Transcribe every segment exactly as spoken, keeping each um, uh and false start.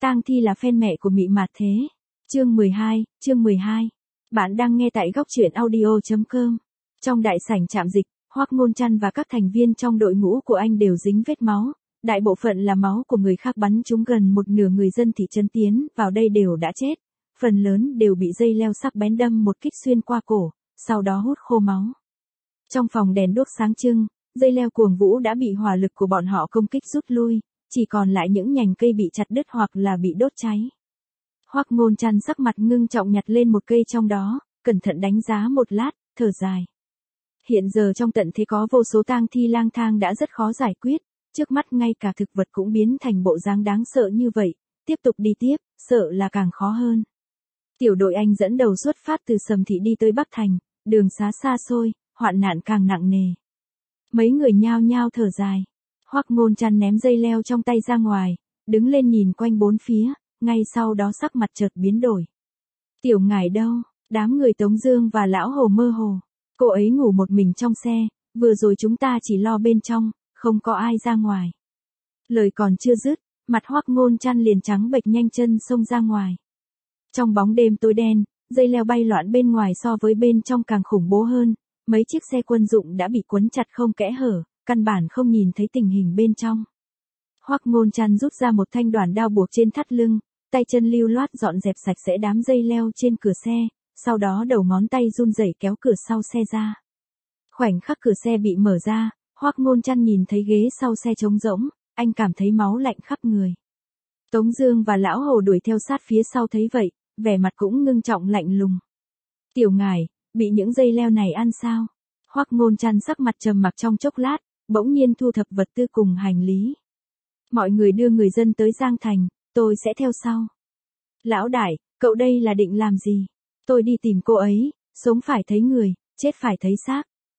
Tang Thi là fan mẹ của Mị Mạt thế. Chương mười hai, chương mười hai. Bạn đang nghe tại góc truyện audio chấm com. Trong đại sảnh trạm dịch, Hoắc Ngôn Trăn và các thành viên trong đội ngũ của anh đều dính vết máu. Đại bộ phận là máu của người khác bắn trúng, gần một nửa người dân thị trấn tiến vào đây đều đã chết. Phần lớn đều bị dây leo sắc bén đâm một kích xuyên qua cổ, sau đó hút khô máu. Trong phòng đèn đuốc sáng trưng, dây leo cuồng vũ đã bị hỏa lực của bọn họ công kích rút lui, chỉ còn lại những nhành cây bị chặt đứt hoặc là bị đốt cháy. Hoắc Ngôn Trăn sắc mặt ngưng trọng nhặt lên một cây trong đó, cẩn thận đánh giá một lát, thở dài. Hiện giờ trong tận thế có vô số tang thi lang thang đã rất khó giải quyết, trước mắt ngay cả thực vật cũng biến thành bộ dáng đáng sợ như vậy, tiếp tục đi tiếp, sợ là càng khó hơn. Tiểu đội anh dẫn đầu xuất phát từ Sầm Thị đi tới Bắc Thành, đường xá xa xôi, hoạn nạn càng nặng nề. Mấy người nhao nhao thở dài. Hoắc Ngôn Trăn ném dây leo trong tay ra ngoài, đứng lên nhìn quanh bốn phía, ngay sau đó sắc mặt chợt biến đổi. Tiểu Ngải đâu? Đám người Tống Dương và Lão Hồ mơ hồ. Cô ấy ngủ một mình trong xe, vừa rồi chúng ta chỉ lo bên trong, không có ai ra ngoài. Lời còn chưa dứt, mặt Hoắc Ngôn Trăn liền trắng bệch, nhanh chân xông ra ngoài. Trong bóng đêm tối đen, dây leo bay loạn bên ngoài so với bên trong càng khủng bố hơn, mấy chiếc xe quân dụng đã bị quấn chặt không kẽ hở, căn bản không nhìn thấy tình hình bên trong. Hoắc Ngôn Trăn rút ra một thanh đoản đao buộc trên thắt lưng, tay chân lưu loát dọn dẹp sạch sẽ đám dây leo trên cửa xe, sau đó đầu ngón tay run rẩy kéo cửa sau xe ra. Khoảnh khắc cửa xe bị mở ra, Hoắc Ngôn Trăn nhìn thấy ghế sau xe trống rỗng, anh cảm thấy máu lạnh khắp người. Tống Dương và Lão Hồ đuổi theo sát phía sau thấy vậy, vẻ mặt cũng ngưng trọng lạnh lùng. Tiểu Ngải, bị những dây leo này ăn sao? Hoắc Ngôn Trăn sắc mặt trầm mặc trong chốc lát, bỗng nhiên thu thập vật tư cùng hành lý. Mọi người đưa người dân tới Giang Thành, tôi sẽ theo sau. Lão đại, cậu đây là định làm gì? Tôi đi tìm cô ấy, sống phải thấy người, chết phải thấy xác.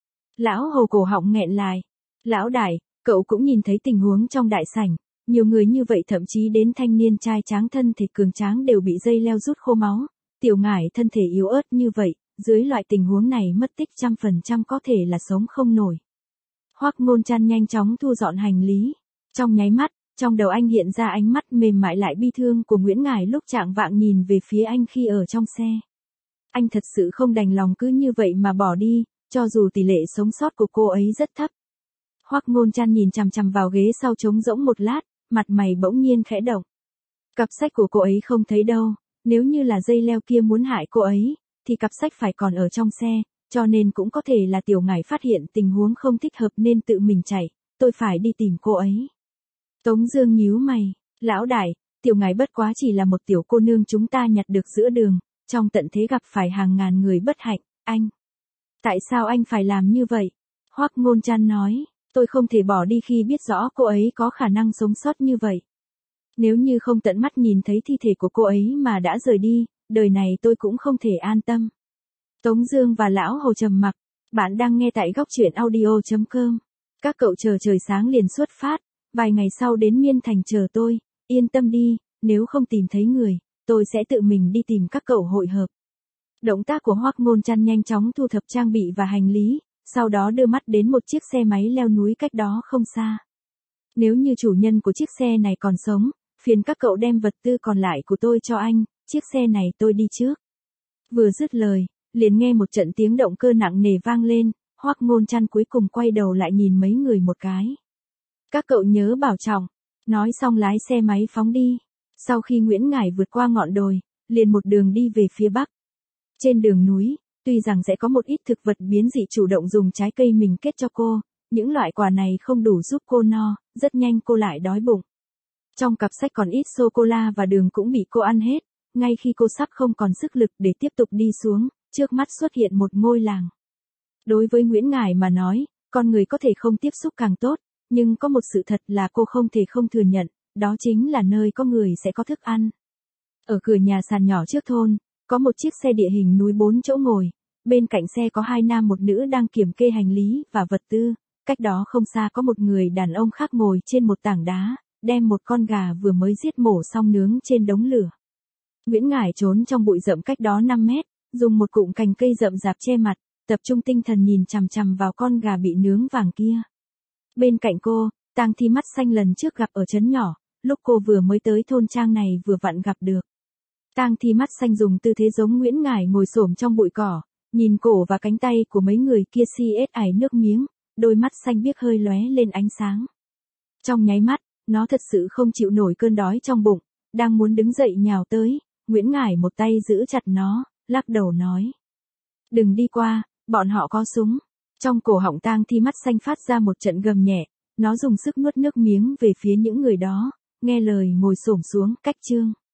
Lão Hồ cổ họng nghẹn lại. Lão đại, cậu cũng nhìn thấy tình huống trong đại sảnh, nhiều người như vậy, thậm chí đến thanh niên trai tráng thân thể cường tráng đều bị dây leo rút khô máu. Tiểu Ngải thân thể yếu ớt như vậy, dưới loại tình huống này mất tích trăm phần trăm có thể là sống không nổi. Hoắc Ngôn Trăn nhanh chóng thu dọn hành lý. Trong nháy mắt, trong đầu anh hiện ra ánh mắt mềm mại lại bi thương của Nguyễn Ngải lúc trạng vạng nhìn về phía anh khi ở trong xe. Anh thật sự không đành lòng cứ như vậy mà bỏ đi, cho dù tỷ lệ sống sót của cô ấy rất thấp. Hoắc Ngôn Trăn nhìn chằm chằm vào ghế sau trống rỗng một lát, mặt mày bỗng nhiên khẽ động. Cặp sách của cô ấy không thấy đâu, nếu như là dây leo kia muốn hại cô ấy, thì cặp sách phải còn ở trong xe, cho nên cũng có thể là Tiểu Ngải phát hiện tình huống không thích hợp nên tự mình chạy, tôi phải đi tìm cô ấy. Tống Dương nhíu mày, lão đại, Tiểu Ngải bất quá chỉ là một tiểu cô nương chúng ta nhặt được giữa đường, trong tận thế gặp phải hàng ngàn người bất hạnh, anh. Tại sao anh phải làm như vậy? Hoắc Ngôn Trăn nói, tôi không thể bỏ đi khi biết rõ cô ấy có khả năng sống sót như vậy. Nếu như không tận mắt nhìn thấy thi thể của cô ấy mà đã rời đi, đời này tôi cũng không thể an tâm. Tống Dương và Lão Hồ trầm mặc. Bạn đang nghe tại góc truyện audio chấm com. Các cậu chờ trời sáng liền xuất phát, vài ngày sau đến Miên Thành chờ tôi, yên tâm đi, nếu không tìm thấy người, tôi sẽ tự mình đi tìm các cậu hội hợp. Động tác của Hoắc Ngôn Trăn nhanh chóng thu thập trang bị và hành lý, sau đó đưa mắt đến một chiếc xe máy leo núi cách đó không xa. Nếu như chủ nhân của chiếc xe này còn sống, phiền các cậu đem vật tư còn lại của tôi cho anh, chiếc xe này tôi đi trước. Vừa dứt lời, liền nghe một trận tiếng động cơ nặng nề vang lên, Hoắc Ngôn Trăn cuối cùng quay đầu lại nhìn mấy người một cái. Các cậu nhớ bảo trọng, nói xong lái xe máy phóng đi. Sau khi Nguyễn Ngải vượt qua ngọn đồi, liền một đường đi về phía bắc. Trên đường núi, tuy rằng sẽ có một ít thực vật biến dị chủ động dùng trái cây mình kết cho cô, những loại quả này không đủ giúp cô no, rất nhanh cô lại đói bụng. Trong cặp sách còn ít sô-cô-la và đường cũng bị cô ăn hết, ngay khi cô sắp không còn sức lực để tiếp tục đi xuống, trước mắt xuất hiện một ngôi làng. Đối với Nguyễn Ngải mà nói, con người có thể không tiếp xúc càng tốt, nhưng có một sự thật là cô không thể không thừa nhận, đó chính là nơi có người sẽ có thức ăn. Ở cửa nhà sàn nhỏ trước thôn, có một chiếc xe địa hình núi bốn chỗ ngồi, bên cạnh xe có hai nam một nữ đang kiểm kê hành lý và vật tư, cách đó không xa có một người đàn ông khác ngồi trên một tảng đá, đem một con gà vừa mới giết mổ xong nướng trên đống lửa. Nguyễn Ngải trốn trong bụi rậm cách đó năm mét, dùng một cụm cành cây rậm rạp che mặt, tập trung tinh thần nhìn chằm chằm vào con gà bị nướng vàng kia. Bên cạnh cô, Tang Thi mắt xanh lần trước gặp ở trấn nhỏ, lúc cô vừa mới tới thôn trang này vừa vặn gặp được. Tang Thi mắt xanh dùng tư thế giống Nguyễn Ngải ngồi xổm trong bụi cỏ, nhìn cổ và cánh tay của mấy người kia si ết ải nước miếng, đôi mắt xanh biếc hơi lóe lên ánh sáng. Trong nháy mắt, nó thật sự không chịu nổi cơn đói trong bụng, đang muốn đứng dậy nhào tới, Nguyễn Ngải một tay giữ chặt nó, lắc đầu nói. Đừng đi qua, bọn họ có súng. Trong cổ họng Tang Thi mắt xanh phát ra một trận gầm nhẹ, nó dùng sức nuốt nước miếng về phía những người đó, nghe lời ngồi xổm xuống cách Trương.